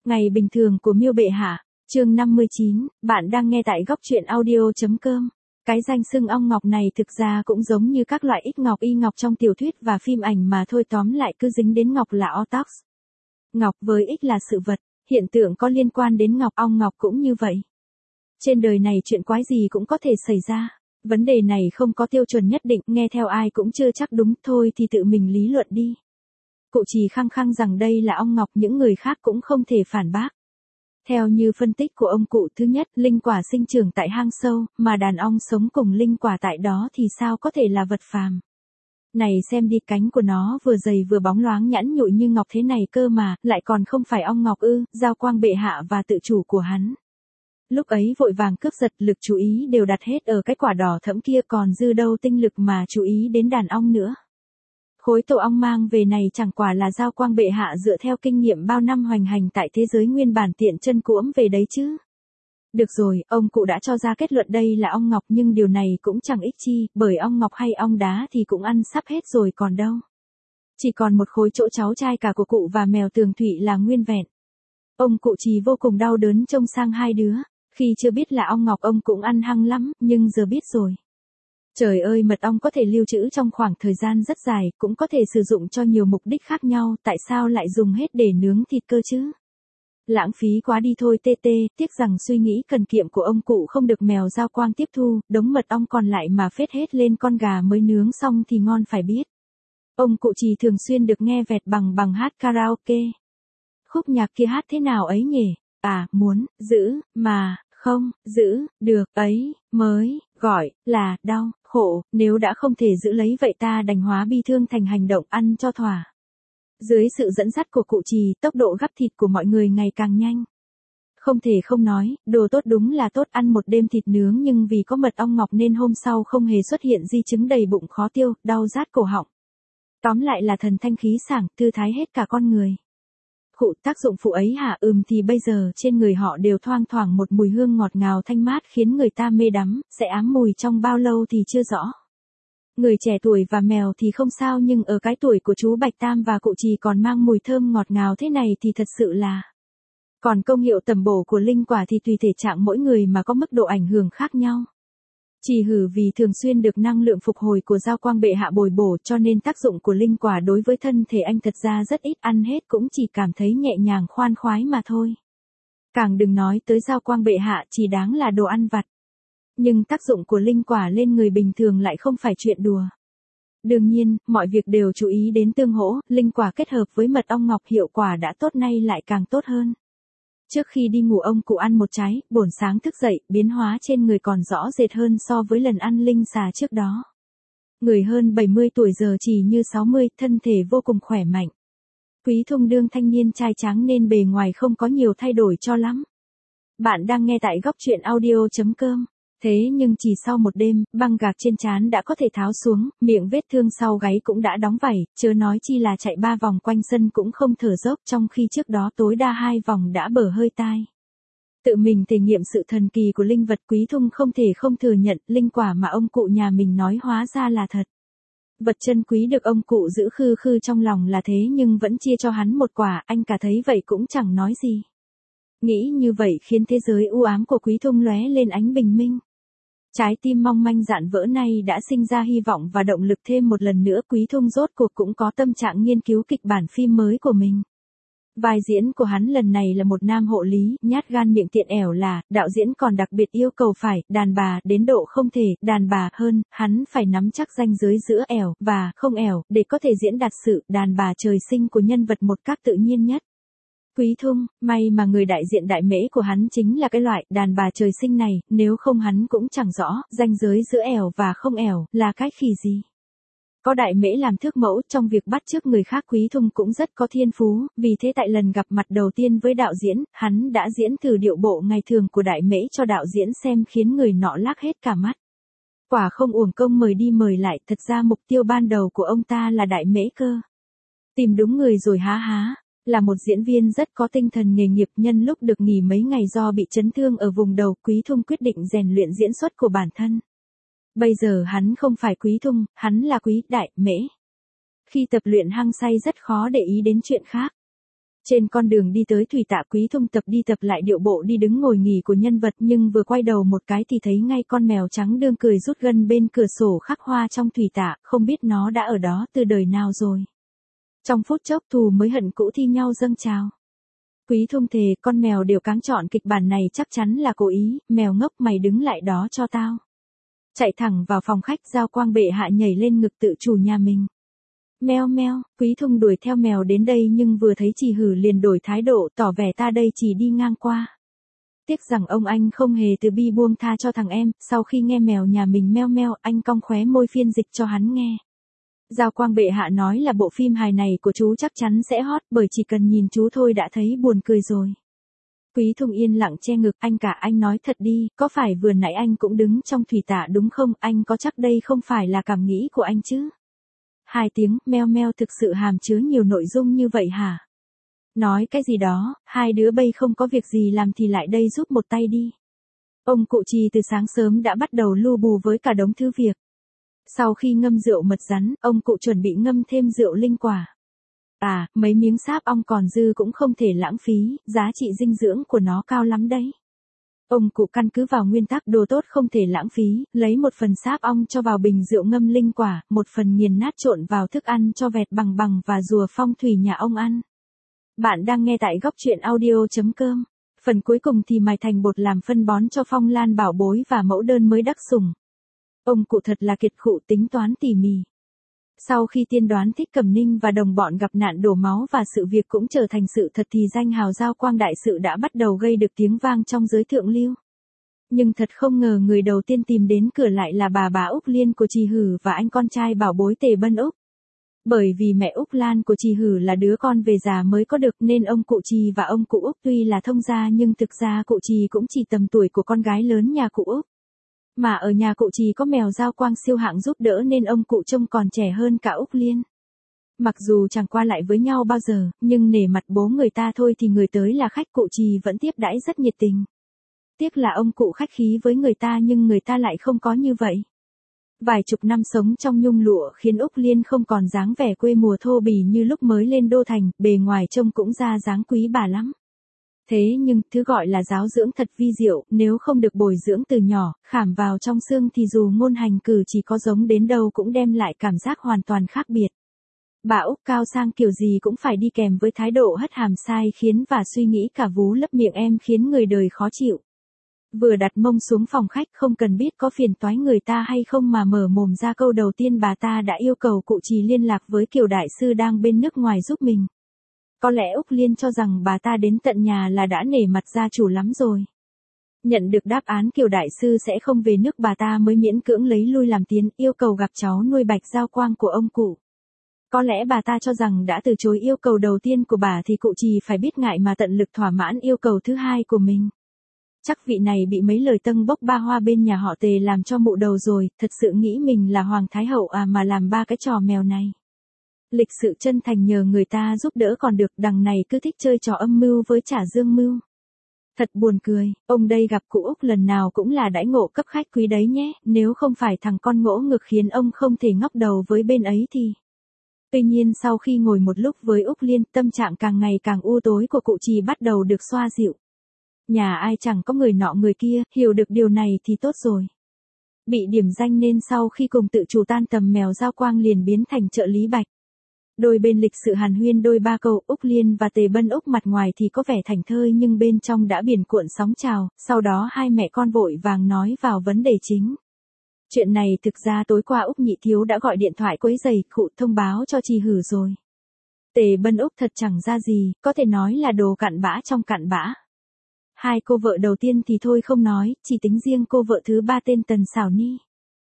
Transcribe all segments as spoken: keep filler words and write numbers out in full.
Ngày bình thường của Miêu Bệ Hạ, chương năm mươi chín, bạn đang nghe tại góc truyện audio.com. Cái danh xưng ong ngọc này thực ra cũng giống như các loại ích ngọc y ngọc trong tiểu thuyết và phim ảnh mà thôi, tóm lại cứ dính đến ngọc là orthodox. Ngọc với ích là sự vật, hiện tượng có liên quan đến ngọc, ong ngọc cũng như vậy. Trên đời này chuyện quái gì cũng có thể xảy ra. Vấn đề này không có tiêu chuẩn nhất định, nghe theo ai cũng chưa chắc đúng, thôi thì tự mình lý luận đi. Cụ Trì khăng khăng rằng đây là ong ngọc, những người khác cũng không thể phản bác. Theo như phân tích của ông cụ, thứ nhất, linh quả sinh trưởng tại hang sâu, mà đàn ong sống cùng linh quả tại đó thì sao có thể là vật phàm. Này xem đi, cánh của nó vừa dày vừa bóng loáng nhẵn nhụi như ngọc thế này cơ mà, lại còn không phải ong ngọc ư? Giao Quang Bệ Hạ và tự chủ của hắn lúc ấy vội vàng cướp giật, lực chú ý đều đặt hết ở cái quả đỏ thẫm kia, còn dư đâu tinh lực mà chú ý đến đàn ong nữa. Khối tổ ong mang về này chẳng quả là Giao Quang Bệ Hạ dựa theo kinh nghiệm bao năm hoành hành tại thế giới nguyên bản tiện chân cuỗm về đấy chứ. Được rồi, ông cụ đã cho ra kết luận đây là ong ngọc, nhưng điều này cũng chẳng ích chi, bởi ong ngọc hay ong đá thì cũng ăn sắp hết rồi còn đâu. Chỉ còn một khối chỗ cháu trai cả của cụ và mèo Tường Thụy là nguyên vẹn. Ông cụ Trì vô cùng đau đớn trông sang hai đứa, khi chưa biết là ong ngọc ông cũng ăn hăng lắm, nhưng giờ biết rồi. Trời ơi, mật ong có thể lưu trữ trong khoảng thời gian rất dài, cũng có thể sử dụng cho nhiều mục đích khác nhau, tại sao lại dùng hết để nướng thịt cơ chứ? Lãng phí quá đi thôi tê tê, tiếc rằng suy nghĩ cần kiệm của ông cụ không được mèo Giao Quang tiếp thu, đống mật ong còn lại mà phết hết lên con gà mới nướng xong thì ngon phải biết. Ông cụ Trì thường xuyên được nghe vẹt bằng bằng hát karaoke. Khúc nhạc kia hát thế nào ấy nhỉ? À, muốn, giữ, mà, không, giữ, được, ấy, mới, gọi, là, đau, khổ, nếu đã không thể giữ lấy vậy ta đành hóa bi thương thành hành động, ăn cho thỏa. Dưới sự dẫn dắt của cụ Trì, tốc độ gắp thịt của mọi người ngày càng nhanh. Không thể không nói, đồ tốt đúng là tốt, ăn một đêm thịt nướng nhưng vì có mật ong ngọc nên hôm sau không hề xuất hiện di chứng đầy bụng khó tiêu, đau rát cổ họng. Tóm lại là thần thanh khí sảng, thư thái hết cả con người. Khụ, tác dụng phụ ấy hả? Ừm thì bây giờ trên người họ đều thoang thoảng một mùi hương ngọt ngào thanh mát khiến người ta mê đắm, sẽ ám mùi trong bao lâu thì chưa rõ. Người trẻ tuổi và mèo thì không sao, nhưng ở cái tuổi của chú Bạch Tam và cụ Trì còn mang mùi thơm ngọt ngào thế này thì thật sự là... Còn công hiệu tầm bổ của linh quả thì tùy thể trạng mỗi người mà có mức độ ảnh hưởng khác nhau. Chỉ hử vì thường xuyên được năng lượng phục hồi của Giao Quang Bệ Hạ bồi bổ cho nên tác dụng của linh quả đối với thân thể anh thật ra rất ít, ăn hết cũng chỉ cảm thấy nhẹ nhàng khoan khoái mà thôi. Càng đừng nói tới Giao Quang Bệ Hạ, chỉ đáng là đồ ăn vặt. Nhưng tác dụng của linh quả lên người bình thường lại không phải chuyện đùa. Đương nhiên, mọi việc đều chú ý đến tương hỗ, linh quả kết hợp với mật ong ngọc hiệu quả đã tốt nay lại càng tốt hơn. Trước khi đi ngủ ông cụ ăn một trái, bổn sáng thức dậy, biến hóa trên người còn rõ rệt hơn so với lần ăn linh xà trước đó. Người hơn bảy mươi tuổi giờ chỉ như sáu mươi, thân thể vô cùng khỏe mạnh. Quý Thung đương thanh niên trai tráng nên bề ngoài không có nhiều thay đổi cho lắm. Bạn đang nghe tại góc truyện audio.com. Thế nhưng chỉ sau một đêm, băng gạc trên trán đã có thể tháo xuống, miệng vết thương sau gáy cũng đã đóng vảy, chớ nói chi là chạy ba vòng quanh sân cũng không thở dốc, trong khi trước đó tối đa hai vòng đã bở hơi tai. Tự mình thể nghiệm sự thần kỳ của linh vật, Quý Thung không thể không thừa nhận, linh quả mà ông cụ nhà mình nói hóa ra là thật. Vật chân quý được ông cụ giữ khư khư trong lòng là thế nhưng vẫn chia cho hắn một quả, anh cả thấy vậy cũng chẳng nói gì. Nghĩ như vậy khiến thế giới u ám của Quý Thung lóe lên ánh bình minh. Trái tim mong manh dạn vỡ này đã sinh ra hy vọng và động lực thêm một lần nữa. Quý Thung rốt cuộc cũng có tâm trạng nghiên cứu kịch bản phim mới của mình. Vai diễn của hắn lần này là một nam hộ lý, nhát gan miệng tiện ẻo là, đạo diễn còn đặc biệt yêu cầu phải, đàn bà, đến độ không thể, đàn bà hơn, hắn phải nắm chắc ranh giới giữa ẻo, và, không ẻo, để có thể diễn đạt sự, đàn bà trời sinh của nhân vật một cách tự nhiên nhất. Quý Thung, may mà người đại diện đại mễ của hắn chính là cái loại đàn bà trời sinh này, nếu không hắn cũng chẳng rõ, ranh giới giữa ẻo và không ẻo, là cái khỉ gì. Có đại mễ làm thước mẫu trong việc bắt chước người khác, Quý Thung cũng rất có thiên phú, vì thế tại lần gặp mặt đầu tiên với đạo diễn, hắn đã diễn thử điệu bộ ngày thường của đại mễ cho đạo diễn xem khiến người nọ lác hết cả mắt. Quả không uổng công mời đi mời lại, thật ra mục tiêu ban đầu của ông ta là đại mễ cơ. Tìm đúng người rồi há há. Là một diễn viên rất có tinh thần nghề nghiệp, nhân lúc được nghỉ mấy ngày do bị chấn thương ở vùng đầu, Quý Thung quyết định rèn luyện diễn xuất của bản thân. Bây giờ hắn không phải Quý Thung, hắn là Quý Đại Mễ. Khi tập luyện hăng say rất khó để ý đến chuyện khác. Trên con đường đi tới Thủy Tạ, Quý Thông tập đi tập lại điệu bộ đi đứng ngồi nghỉ của nhân vật, nhưng vừa quay đầu một cái thì thấy ngay con mèo trắng đương cười rút gân bên cửa sổ khắc hoa trong Thủy Tạ, không biết nó đã ở đó từ đời nào rồi. Trong phút chốc thù mới hận cũ thi nhau dâng trào. Quý Thông thề con mèo đều cáng chọn kịch bản này chắc chắn là cố ý, mèo ngốc mày đứng lại đó cho tao. Chạy thẳng vào phòng khách, Giao Quang bệ hạ nhảy lên ngực tự chủ nhà mình. Meo meo, Quý Thông đuổi theo mèo đến đây nhưng vừa thấy Trì Hử liền đổi thái độ, tỏ vẻ ta đây chỉ đi ngang qua. Tiếc rằng ông anh không hề từ bi buông tha cho thằng em, sau khi nghe mèo nhà mình meo meo, anh cong khóe môi phiên dịch cho hắn nghe. Giao Quang bệ hạ nói là bộ phim hài này của chú chắc chắn sẽ hot, bởi chỉ cần nhìn chú thôi đã thấy buồn cười rồi. Quý Thông yên lặng che ngực, anh cả anh nói thật đi, có phải vừa nãy anh cũng đứng trong Thủy Tạ đúng không, anh có chắc đây không phải là cảm nghĩ của anh chứ? Hai tiếng, meo meo thực sự hàm chứa nhiều nội dung như vậy hả? Nói cái gì đó, hai đứa bây không có việc gì làm thì lại đây giúp một tay đi. Ông cụ Trì từ sáng sớm đã bắt đầu lu bù với cả đống thứ việc. Sau khi ngâm rượu mật rắn, ông cụ chuẩn bị ngâm thêm rượu linh quả. À, mấy miếng sáp ong còn dư cũng không thể lãng phí, giá trị dinh dưỡng của nó cao lắm đấy. Ông cụ căn cứ vào nguyên tắc đồ tốt không thể lãng phí, lấy một phần sáp ong cho vào bình rượu ngâm linh quả, một phần nghiền nát trộn vào thức ăn cho vẹt bằng bằng và rùa phong thủy nhà ông ăn. Bạn đang nghe tại góc truyện audio chấm com. Phần cuối cùng thì mài thành bột làm phân bón cho Phong Lan bảo bối và mẫu đơn mới đắc sủng. Ông cụ thật là kiệt khụ tính toán tỉ mỉ. Sau khi tiên đoán Thích Cẩm Ninh và đồng bọn gặp nạn đổ máu và sự việc cũng trở thành sự thật thì danh hào Giao Quang đại sự đã bắt đầu gây được tiếng vang trong giới thượng lưu. Nhưng thật không ngờ người đầu tiên tìm đến cửa lại là bà bà Úc Liên của Trì Hử và anh con trai bảo bối Tề Bân Úc. Bởi vì mẹ Úc Lan của Trì Hử là đứa con về già mới có được nên ông cụ Trì và ông cụ Úc tuy là thông gia nhưng thực ra cụ Trì cũng chỉ tầm tuổi của con gái lớn nhà cụ Úc. Mà ở nhà cụ Trì có mèo Giao Quang siêu hạng giúp đỡ nên ông cụ trông còn trẻ hơn cả Úc Liên. Mặc dù chẳng qua lại với nhau bao giờ, nhưng nể mặt bố người ta thôi thì người tới là khách cụ Trì vẫn tiếp đãi rất nhiệt tình. Tiếc là ông cụ khách khí với người ta nhưng người ta lại không có như vậy. Vài chục năm sống trong nhung lụa khiến Úc Liên không còn dáng vẻ quê mùa thô bỉ như lúc mới lên đô thành, bề ngoài trông cũng ra dáng quý bà lắm. Thế nhưng, thứ gọi là giáo dưỡng thật vi diệu, nếu không được bồi dưỡng từ nhỏ, khảm vào trong xương thì dù ngôn hành cử chỉ có giống đến đâu cũng đem lại cảm giác hoàn toàn khác biệt. Bà Úc cao sang kiểu gì cũng phải đi kèm với thái độ hất hàm sai khiến và suy nghĩ cả vú lấp miệng em khiến người đời khó chịu. Vừa đặt mông xuống phòng khách không cần biết có phiền toái người ta hay không mà mở mồm ra câu đầu tiên bà ta đã yêu cầu cụ Trì liên lạc với Kiều đại sư đang bên nước ngoài giúp mình. Có lẽ Úc Liên cho rằng bà ta đến tận nhà là đã nể mặt gia chủ lắm rồi. Nhận được đáp án Kiều đại sư sẽ không về nước bà ta mới miễn cưỡng lấy lui làm tiến yêu cầu gặp cháu nuôi Bạch Giao Quang của ông cụ. Có lẽ bà ta cho rằng đã từ chối yêu cầu đầu tiên của bà thì cụ Trì phải biết ngại mà tận lực thỏa mãn yêu cầu thứ hai của mình. Chắc vị này bị mấy lời tâng bốc ba hoa bên nhà họ Tề làm cho mụ đầu rồi, thật sự nghĩ mình là Hoàng Thái Hậu à mà làm ba cái trò mèo này. Lịch sự chân thành nhờ người ta giúp đỡ còn được, đằng này cứ thích chơi trò âm mưu với trả dương mưu. Thật buồn cười, ông đây gặp cụ Úc lần nào cũng là đãi ngộ cấp khách quý đấy nhé, nếu không phải thằng con ngỗ ngược khiến ông không thể ngóc đầu với bên ấy thì... Tuy nhiên sau khi ngồi một lúc với Úc Liên, tâm trạng càng ngày càng u tối của cụ Trì bắt đầu được xoa dịu. Nhà ai chẳng có người nọ người kia, hiểu được điều này thì tốt rồi. Bị điểm danh nên sau khi cùng tự chủ tan tầm mèo Giao Quang liền biến thành trợ lý Bạch. Đôi bên lịch sự hàn huyên đôi ba câu, Úc Liên và Tề Bân Úc mặt ngoài thì có vẻ thảnh thơi nhưng bên trong đã biển cuộn sóng trào, sau đó hai mẹ con vội vàng nói vào vấn đề chính. Chuyện này thực ra tối qua Úc Nhị Thiếu đã gọi điện thoại quấy rầy, khụ thông báo cho Trì Hử rồi. Tề Bân Úc thật chẳng ra gì, có thể nói là đồ cặn bã trong cặn bã. Hai cô vợ đầu tiên thì thôi không nói, chỉ tính riêng cô vợ thứ ba tên Tần Xảo Ni.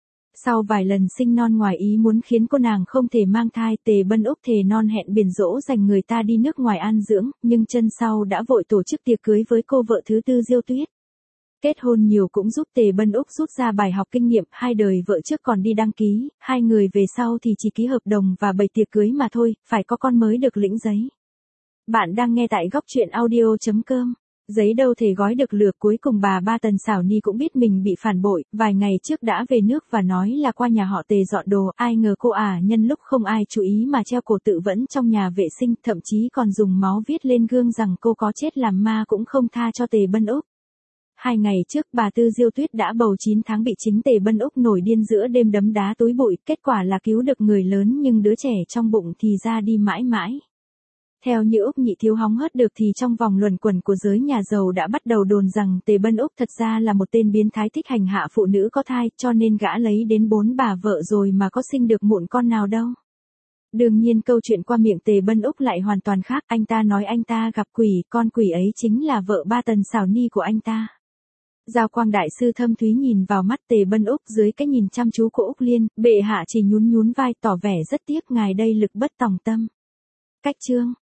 Sau vài lần sinh non ngoài ý muốn khiến cô nàng không thể mang thai, Tề Bân Úc thề non hẹn biển dỗ dành người ta đi nước ngoài an dưỡng, nhưng chân sau đã vội tổ chức tiệc cưới với cô vợ thứ tư Diêu Tuyết. Kết hôn nhiều cũng giúp Tề Bân Úc rút ra bài học kinh nghiệm, hai đời vợ trước còn đi đăng ký, hai người về sau thì chỉ ký hợp đồng và bày tiệc cưới mà thôi, phải có con mới được lĩnh giấy. Bạn đang nghe tại góc truyện audio chấm com. Giấy đâu thể gói được lửa, cuối cùng bà Ba Tần xảo ni cũng biết mình bị phản bội, vài ngày trước đã về nước và nói là qua nhà họ Tề dọn đồ, ai ngờ cô ả nhân lúc không ai chú ý mà treo cổ tự vẫn trong nhà vệ sinh, thậm chí còn dùng máu viết lên gương rằng cô có chết làm ma cũng không tha cho Tề Bân Úc. Hai ngày trước bà Tư Diêu Tuyết đã bầu chín tháng bị chính Tề Bân Úc nổi điên giữa đêm đấm đá túi bụi, kết quả là cứu được người lớn nhưng đứa trẻ trong bụng thì ra đi mãi mãi. Theo như Úc Nhị Thiếu hóng hớt được thì trong vòng luẩn quẩn của giới nhà giàu đã bắt đầu đồn rằng Tề Bân Úc thật ra là một tên biến thái thích hành hạ phụ nữ có thai, cho nên gã lấy đến bốn bà vợ rồi mà có sinh được mụn con nào đâu. Đương nhiên câu chuyện qua miệng Tề Bân Úc lại hoàn toàn khác, anh ta nói anh ta gặp quỷ, con quỷ ấy chính là vợ Ba Tần xảo ni của anh ta. Giao Quang đại sư thâm thúy nhìn vào mắt Tề Bân Úc dưới cái nhìn chăm chú của Úc Liên, bệ hạ chỉ nhún nhún vai tỏ vẻ rất tiếc ngài đây lực bất tòng tâm. Cách chương